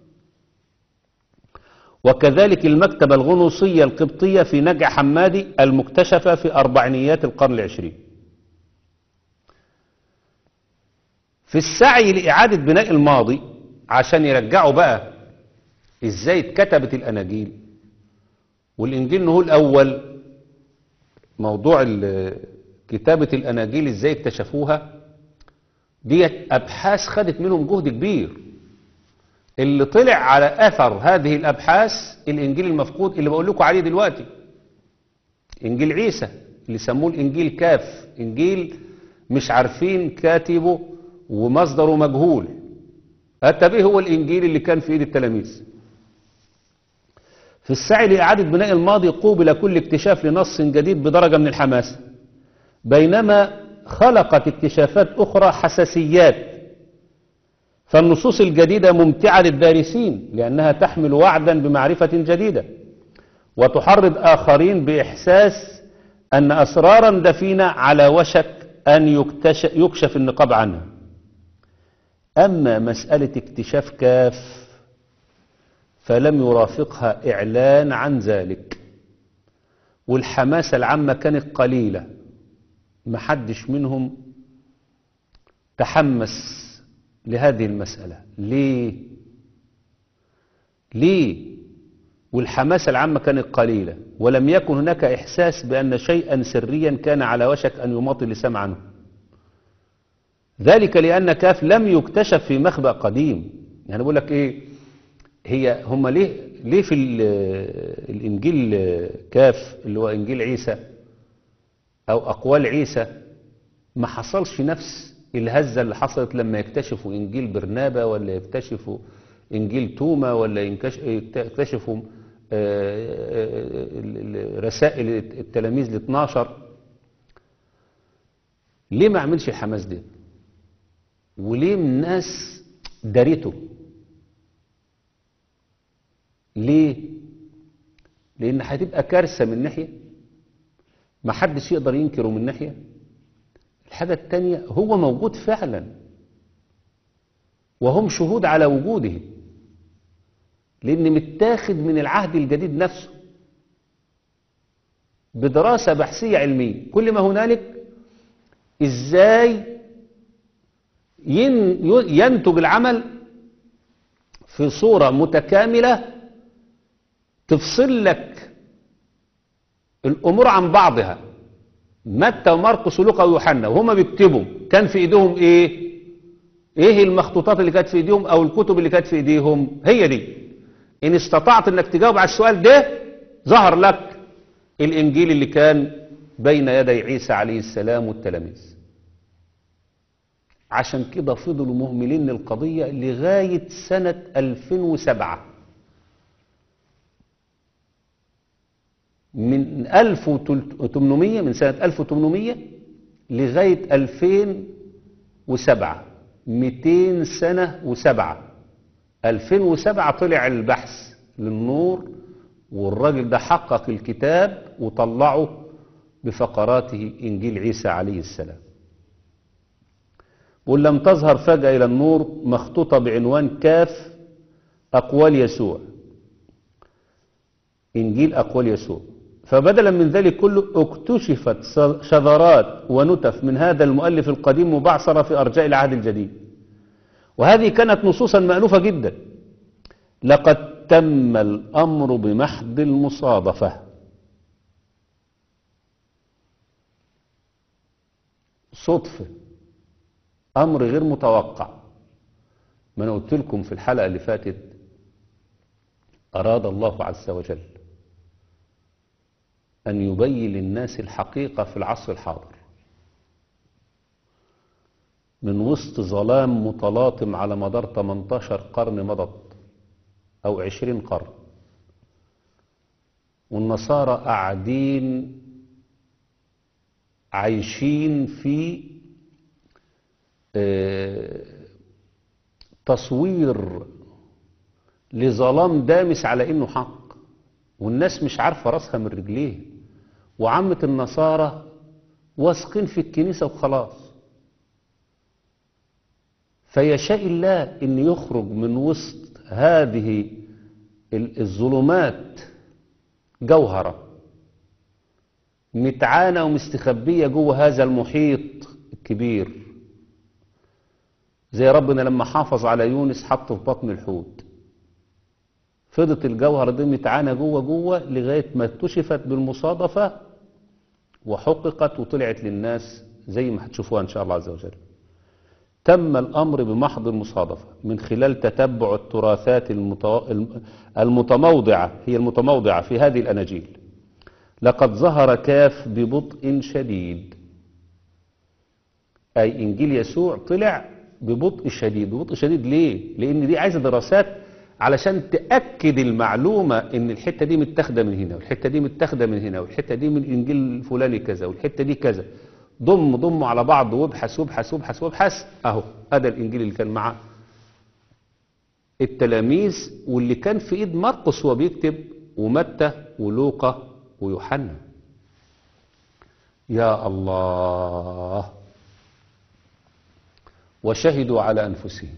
وكذلك المكتبة الغنوصية القبطية في نجع حمادي المكتشفة في أربعينيات القرن العشرين. في السعي لإعادة بناء الماضي عشان يرجعوا بقى إزاي اتكتبت الأناجيل والإنجيل هو الأول، موضوع كتابة الأناجيل إزاي اكتشفوها، ديت أبحاث خدت منهم جهد كبير. اللي طلع على أثر هذه الأبحاث الإنجيل المفقود اللي بقول لكم عليه دلوقتي، إنجيل عيسى اللي سموه الإنجيل كاف، إنجيل مش عارفين كاتبه ومصدره مجهول. أتبه هو الإنجيل اللي كان في إيد التلاميذ. في السعي لإعادة بناء الماضي قوبل كل اكتشاف لنص جديد بدرجة من الحماسة، بينما خلقت اكتشافات أخرى حساسيات. فالنصوص الجديدة ممتعة للدارسين لأنها تحمل وعدا بمعرفة جديدة، وتحرض آخرين بإحساس أن أسرارا دفينة على وشك أن يكشف النقاب عنها. أما مسألة اكتشاف كاف فلم يرافقها إعلان عن ذلك، والحماسة العامة كانت قليلة، محدش منهم تحمس لهذه المسألة. ليه؟ ليه؟ والحماسة العامة كانت قليلة ولم يكن هناك إحساس بأن شيئا سريا كان على وشك أن يماطل اللسان عنه. ذلك لأن كاف لم يكتشف في مخبأ قديم. يعني بقول لك إيه، هي هم ليه ليه في الإنجيل كاف اللي هو إنجيل عيسى أو أقوال عيسى ما حصلش نفس الهزة اللي حصلت لما يكتشفوا إنجيل برنابا ولا يكتشفوا إنجيل توما ولا يكتشفوا رسائل التلاميذ الاثنى عشر؟ ليه ما عملش الحماس ده؟ وليه الناس دارته؟ ليه؟ لأن هتبقى كارثة من ناحية، ما حدش يقدر ينكره من ناحية. الحاجة التانية هو موجود فعلا وهم شهود على وجوده، لأن متاخد من العهد الجديد نفسه بدراسة بحثية علمية. كل ما هنالك إزاي ينتج العمل في صورة متكاملة تفصل لك الأمور عن بعضها. متى ومرقس ولوقا ويوحنا وهما بيكتبوا كان في ايديهم ايه؟ ايه المخطوطات اللي كانت في ايديهم او الكتب اللي كانت في ايديهم؟ هي دي. ان استطعت انك تجاوب على السؤال ده ظهر لك الانجيل اللي كان بين يدي عيسى عليه السلام والتلاميذ. عشان كده فضلوا مهملين القضية لغاية سنة ألفين وسبعة. من ألف وثمانمائة من سنة ألف وثمانمائة لغاية ألفين وسبعة، مئتين سنة وسبعة. ألفين وسبعة طلع البحث للنور، والراجل ده حقق الكتاب وطلعه بفقراته إنجيل عيسى عليه السلام. ولم تظهر فجأة إلى النور مخطوطة بعنوان كاف أقوال يسوع، إنجيل أقوال يسوع. فبدلا من ذلك كله اكتشفت شذرات ونتف من هذا المؤلف القديم مبعثرة في أرجاء العهد الجديد، وهذه كانت نصوصا مألوفة جدا. لقد تم الأمر بمحض المصادفة. صدفة، أمر غير متوقع. ما أنا قلت لكم في الحلقة اللي فاتت أراد الله عز وجل أن يبين للناس الحقيقة في العصر الحاضر من وسط ظلام متلاطم على مدار ثمانية عشر قرن مضت أو عشرين قرن، والنصارى قاعدين عايشين في تصوير لظلام دامس على إنه حق، والناس مش عارفة راسها من رجليه، وعامة النصارى واثقين في الكنيسة وخلاص. فيشاء الله إن يخرج من وسط هذه الظلمات جوهرة متعانة ومستخبية جوه هذا المحيط الكبير، زي ربنا لما حافظ على يونس حطه في بطن الحوت، فضت الجوهرة دي متعانة جوه جوه لغاية ما اكتشفت بالمصادفة وحققت وطلعت للناس زي ما هتشوفوها إن شاء الله عز وجل. تم الأمر بمحض المصادفة من خلال تتبع التراثات المتموضعة، هي المتموضعة في هذه الأناجيل. لقد ظهر كاف ببطء شديد، أي إنجيل يسوع طلع ببطء شديد. ببطء شديد ليه؟ لأن دي عايزة دراسات علشان تأكد المعلومة إن الحتة دي متاخدة من هنا والحتة دي متاخدة من هنا والحتة دي من الإنجيل الفلاني كذا والحتة دي كذا. ضم ضم على بعض وابحث وابحث وابحث وابحث، اهو هذا الانجيل اللي كان مع التلاميذ واللي كان في ايد مرقس وهو بيكتب، ومتى ولوقا ويوحنا. يا الله، وشهدوا على انفسهم.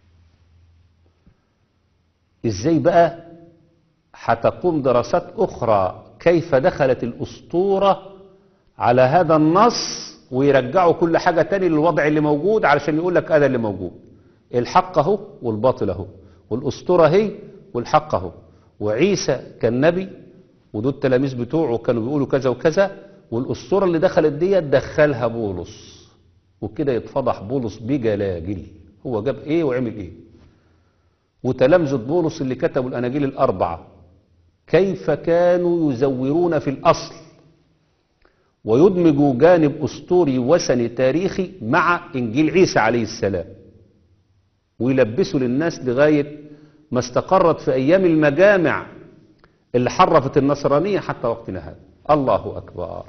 ازاي بقى هتقوم دراسات اخرى كيف دخلت الاسطورة على هذا النص ويرجعوا كل حاجة تاني للوضع اللي موجود علشان يقول لك هذا اللي موجود. الحق اهو والباطل اهو، والاسطورة هي والحق اهو، وعيسى كان نبي ودول التلاميذ بتوعه كانوا بيقولوا كذا وكذا، والاسطورة اللي دخلت دي دخلها بولس، وكده يتفضح بولس بجلاجل هو جاب ايه وعمل ايه. وتلامذة بولس اللي كتبوا الاناجيل الاربعة كيف كانوا يزورون في الاصل ويدمجوا جانب أسطوري وثني تاريخي مع إنجيل عيسى عليه السلام، ويلبسوا للناس لغاية ما استقرت في أيام المجامع اللي حرفت النصرانية حتى وقتنا هذا. الله أكبر.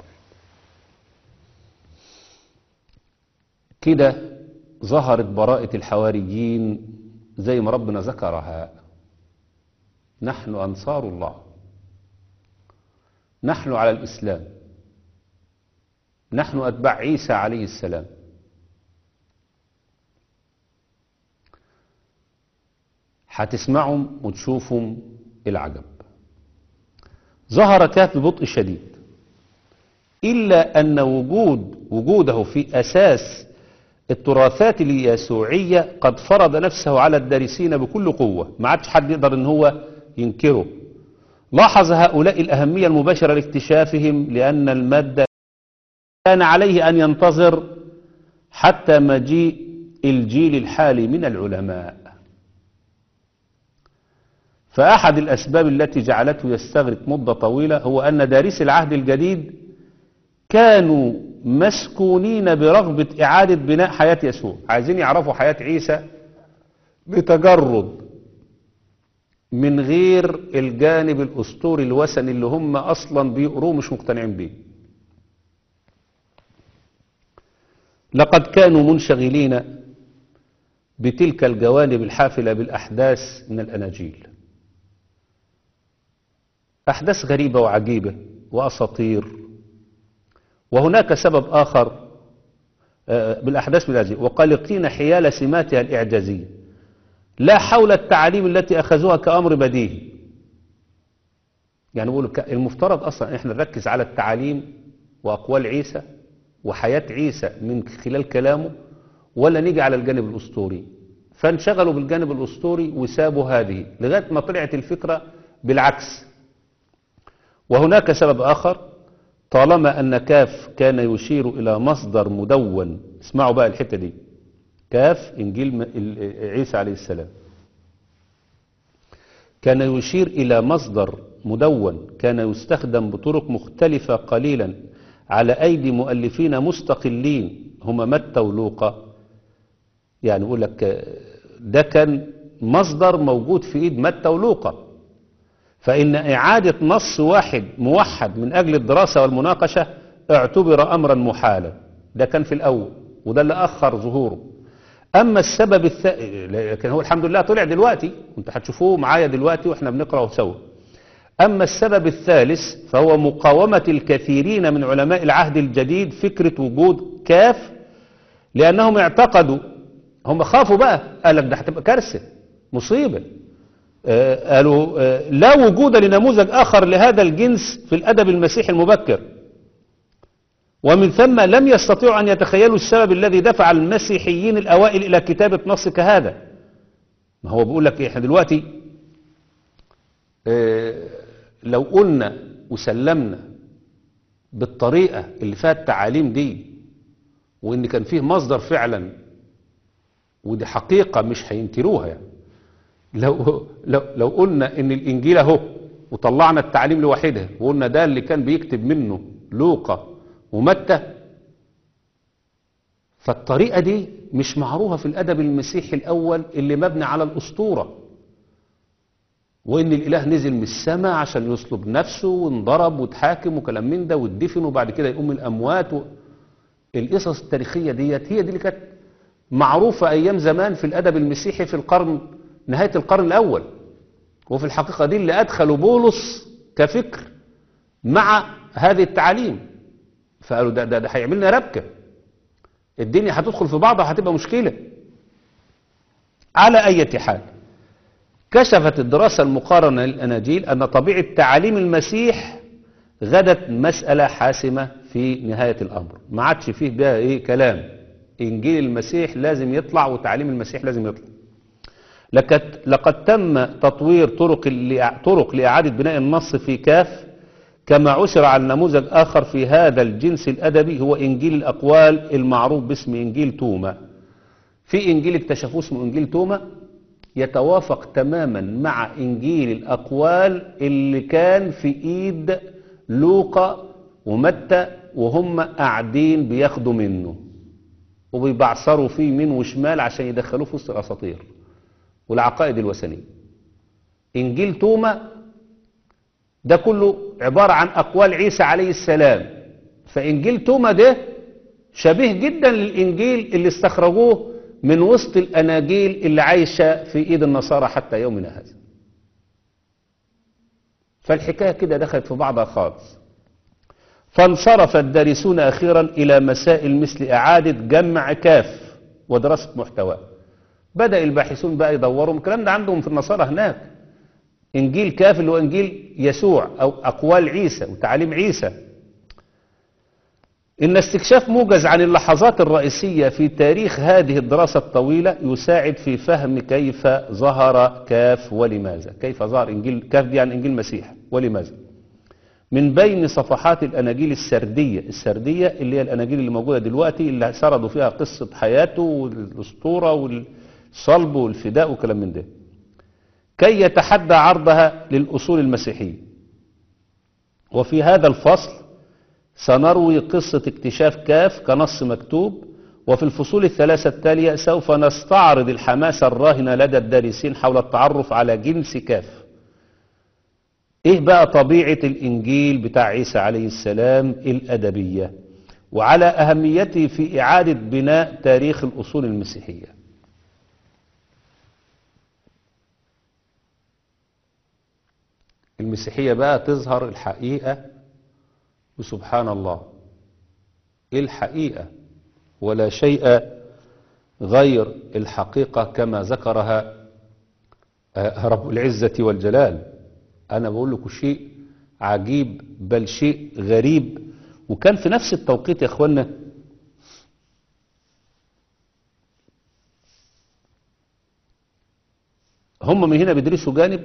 كده ظهرت براءة الحواريين زي ما ربنا ذكرها. نحن أنصار الله، نحن على الإسلام، نحن أتباع عيسى عليه السلام. هتسمعهم وتشوفهم العجب. ظهر كاف ببطء شديد، إلا أن وجود وجوده في أساس التراثات اليسوعية قد فرض نفسه على الدارسين بكل قوة، ما عادش حد يقدر ان هو ينكره. لاحظ هؤلاء الأهمية المباشرة لاكتشافهم، لأن المادة كان عليه أن ينتظر حتى مجيء الجيل الحالي من العلماء. فأحد الأسباب التي جعلته يستغرق مدة طويلة هو أن دارسي العهد الجديد كانوا مسكونين برغبة إعادة بناء حياة يسوع، عايزين يعرفوا حياة عيسى بتجرد من غير الجانب الأسطوري الوثني اللي هم أصلا بيقروه مش مقتنعين بيه. لقد كانوا منشغلين بتلك الجوانب الحافلة بالأحداث من الأناجيل، أحداث غريبة وعجيبة وأساطير. وهناك سبب آخر بالأحداث بالأناجيل، وقلقين حيال سماتها الإعجازية، لا حول التعاليم التي أخذوها كأمر بديهي. يعني بقولوا المفترض أصلا إحنا نركز على التعاليم وأقوال عيسى وحياة عيسى من خلال كلامه، ولا نيجي على الجانب الأسطوري. فانشغلوا بالجانب الأسطوري وسابوا هذه لغاية ما طلعت الفكرة بالعكس. وهناك سبب آخر، طالما أن كاف كان يشير إلى مصدر مدون. اسمعوا بقى الحتة دي، كاف إنجيل عيسى عليه السلام. كان يشير إلى مصدر مدون كان يستخدم بطرق مختلفة قليلا على أيدي مؤلفين مستقلين هما متى ولوقا. يعني يقول لك ده كان مصدر موجود في إيد متى ولوقا، فإن إعادة نص واحد موحد من أجل الدراسة والمناقشة اعتبر أمرا محالا. ده كان في الأول وده اللي أخر ظهوره. أما السبب الثاني، لكن هو الحمد لله طلع دلوقتي وانت هتشوفوه معايا دلوقتي واحنا بنقرأه سوا. أما السبب الثالث فهو مقاومة الكثيرين من علماء العهد الجديد فكرة وجود كاف، لأنهم اعتقدوا، هم خافوا بقى، قال لك ده هتبقى كارثة مصيبة. آه قالوا آه لا وجود لنموذج آخر لهذا الجنس في الأدب المسيحي المبكر، ومن ثم لم يستطيعوا أن يتخيلوا السبب الذي دفع المسيحيين الأوائل إلى كتابة نص كهذا. ما هو بيقول لك احنا دلوقتي اه لو قلنا وسلمنا بالطريقة اللي فيها التعاليم دي، وإن كان فيه مصدر فعلا، ودي حقيقة مش هينكروها يعني، لو, لو, لو قلنا إن الإنجيل اهو وطلعنا التعليم لوحدها وقلنا ده اللي كان بيكتب منه لوقا ومتى، فالطريقة دي مش معروفة في الأدب المسيحي الأول اللي مبني على الأسطورة، وإن الإله نزل من السماء عشان يصلب نفسه وانضرب وتحاكم وكلام من ده واتدفن وبعد كده يقوم من الأموات و... القصص التاريخية ديت هي دي اللي كانت معروفة أيام زمان في الأدب المسيحي في القرن نهاية القرن الأول، وفي الحقيقة دي اللي أدخلوا بولس كفكر مع هذه التعاليم. فقالوا ده ده, ده هيعملنا ربكة، الدنيا هتدخل في بعضها هتبقى مشكلة. على أي حال كشفت الدراسة المقارنة للأناجيل أن طبيعة تعاليم المسيح غدت مسألة حاسمة في نهاية الأمر، ما عادش فيه بها إيه كلام، إنجيل المسيح لازم يطلع وتعليم المسيح لازم يطلع. لقد, لقد تم تطوير طرق, طرق لإعادة بناء النص في كاف، كما عثر على نموذج آخر في هذا الجنس الأدبي هو إنجيل الأقوال المعروف باسم إنجيل توما. في إنجيل اكتشفوه اسمه إنجيل توما يتوافق تماما مع إنجيل الأقوال اللي كان في إيد لوقا ومتى وهم قاعدين بياخدوا منه وبيبعصروا فيه يمين وشمال عشان يدخلوه في وسط الأساطير والعقائد الوثنية. إنجيل توما ده كله عبارة عن أقوال عيسى عليه السلام، فإنجيل توما ده شبيه جدا للإنجيل اللي استخرجوه من وسط الأناجيل اللي عايشة في إيد النصارى حتى يومنا هذا. فالحكاية كده دخلت في بعضها خالص. فانصرف الدارسون أخيرا إلى مسائل مثل إعادة جمع كاف ودراسة محتواه. بدأ الباحثون بقى يدوروا الكلام ده عندهم في النصارى هناك، إنجيل كاف اللي هو إنجيل يسوع أو أقوال عيسى وتعليم عيسى. إن استكشاف موجز عن اللحظات الرئيسية في تاريخ هذه الدراسة الطويلة يساعد في فهم كيف ظهر كاف ولماذا. كيف ظهر إنجيل كاف دي عن إنجيل المسيح ولماذا من بين صفحات الأناجيل السردية. السردية اللي هي الأناجيل اللي موجودة دلوقتي اللي سردوا فيها قصة حياته والأسطورة والصلب والفداء وكلام من ده، كي يتحدى عرضها للأصول المسيحية. وفي هذا الفصل سنروي قصة اكتشاف كاف كنص مكتوب، وفي الفصول الثلاثة التالية سوف نستعرض الحماسة الراهنة لدى الدارسين حول التعرف على جنس كاف. ايه بقى طبيعة الإنجيل بتاع عيسى عليه السلام الأدبية، وعلى أهميته في إعادة بناء تاريخ الأصول المسيحية. المسيحية بقى تظهر الحقيقة، وسبحان الله الحقيقة ولا شيء غير الحقيقة كما ذكرها رب العزة والجلال. أنا بقول لكم شيء عجيب بل شيء غريب. وكان في نفس التوقيت يا أخوانا هم من هنا بيدرسوا جانب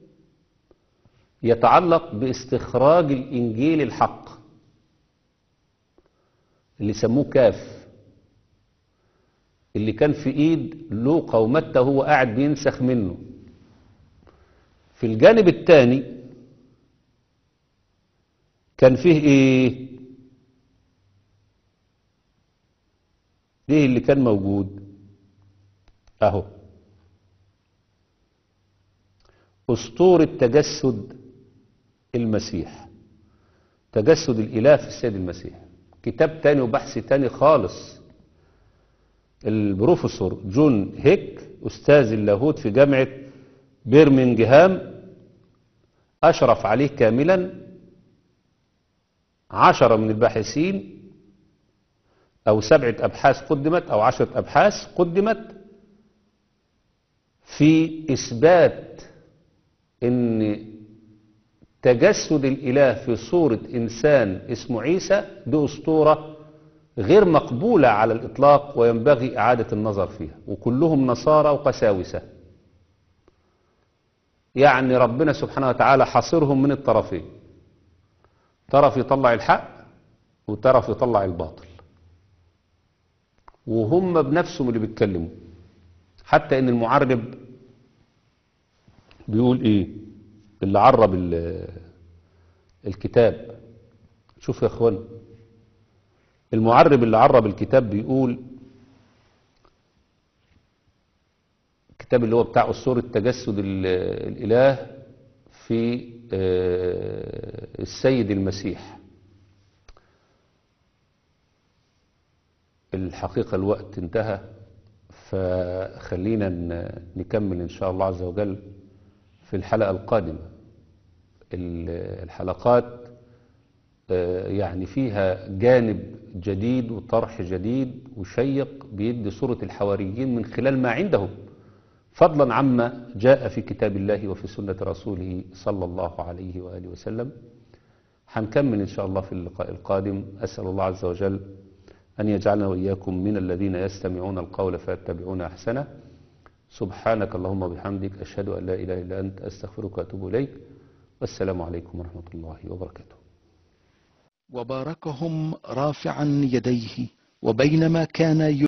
يتعلق باستخراج الإنجيل الحق اللي سموه كاف، اللي كان في ايد لوقا ومتى هو قاعد بينسخ منه. في الجانب الثاني كان فيه ايه؟ ايه اللي كان موجود؟ اهو أسطورة تجسد المسيح، تجسد الإله في السيد المسيح. كتاب تاني وبحث تاني خالص. البروفيسور جون هيك أستاذ اللاهوت في جامعة بيرمنجهام أشرف عليه كاملا. عشرة من الباحثين أو سبعة أبحاث قدمت أو عشرة أبحاث قدمت في إثبات إن تجسد الإله في صورة إنسان اسمه عيسى دي أسطورة غير مقبولة على الإطلاق وينبغي إعادة النظر فيها، وكلهم نصارى وقساوسة. يعني ربنا سبحانه وتعالى حاصرهم من الطرفين، طرف يطلع الحق وطرف يطلع الباطل، وهم بنفسهم اللي بيتكلموا. حتى إن المعرب بيقول إيه اللي عرب الكتاب؟ شوف يا اخوان، المعرب اللي عرب الكتاب بيقول، الكتاب اللي هو بتاع أسطورة تجسد الإله في السيد المسيح. الحقيقة الوقت انتهى، فخلينا نكمل إن شاء الله عز وجل في الحلقة القادمة. الحلقات يعني فيها جانب جديد وطرح جديد وشيق بيدي صورة الحواريين من خلال ما عندهم، فضلا عما جاء في كتاب الله وفي سنة رسوله صلى الله عليه وآله وسلم. هنكمل إن شاء الله في اللقاء القادم. أسأل الله عز وجل أن يجعلنا وإياكم من الذين يستمعون القول فيتبعون أحسنه. سبحانك اللهم وبحمدك، أشهد أن لا إله إلا أنت، أستغفرك وأتوب إليك، والسلام عليكم ورحمة الله وبركاته. وباركهم رافعا يديه، وبينما كان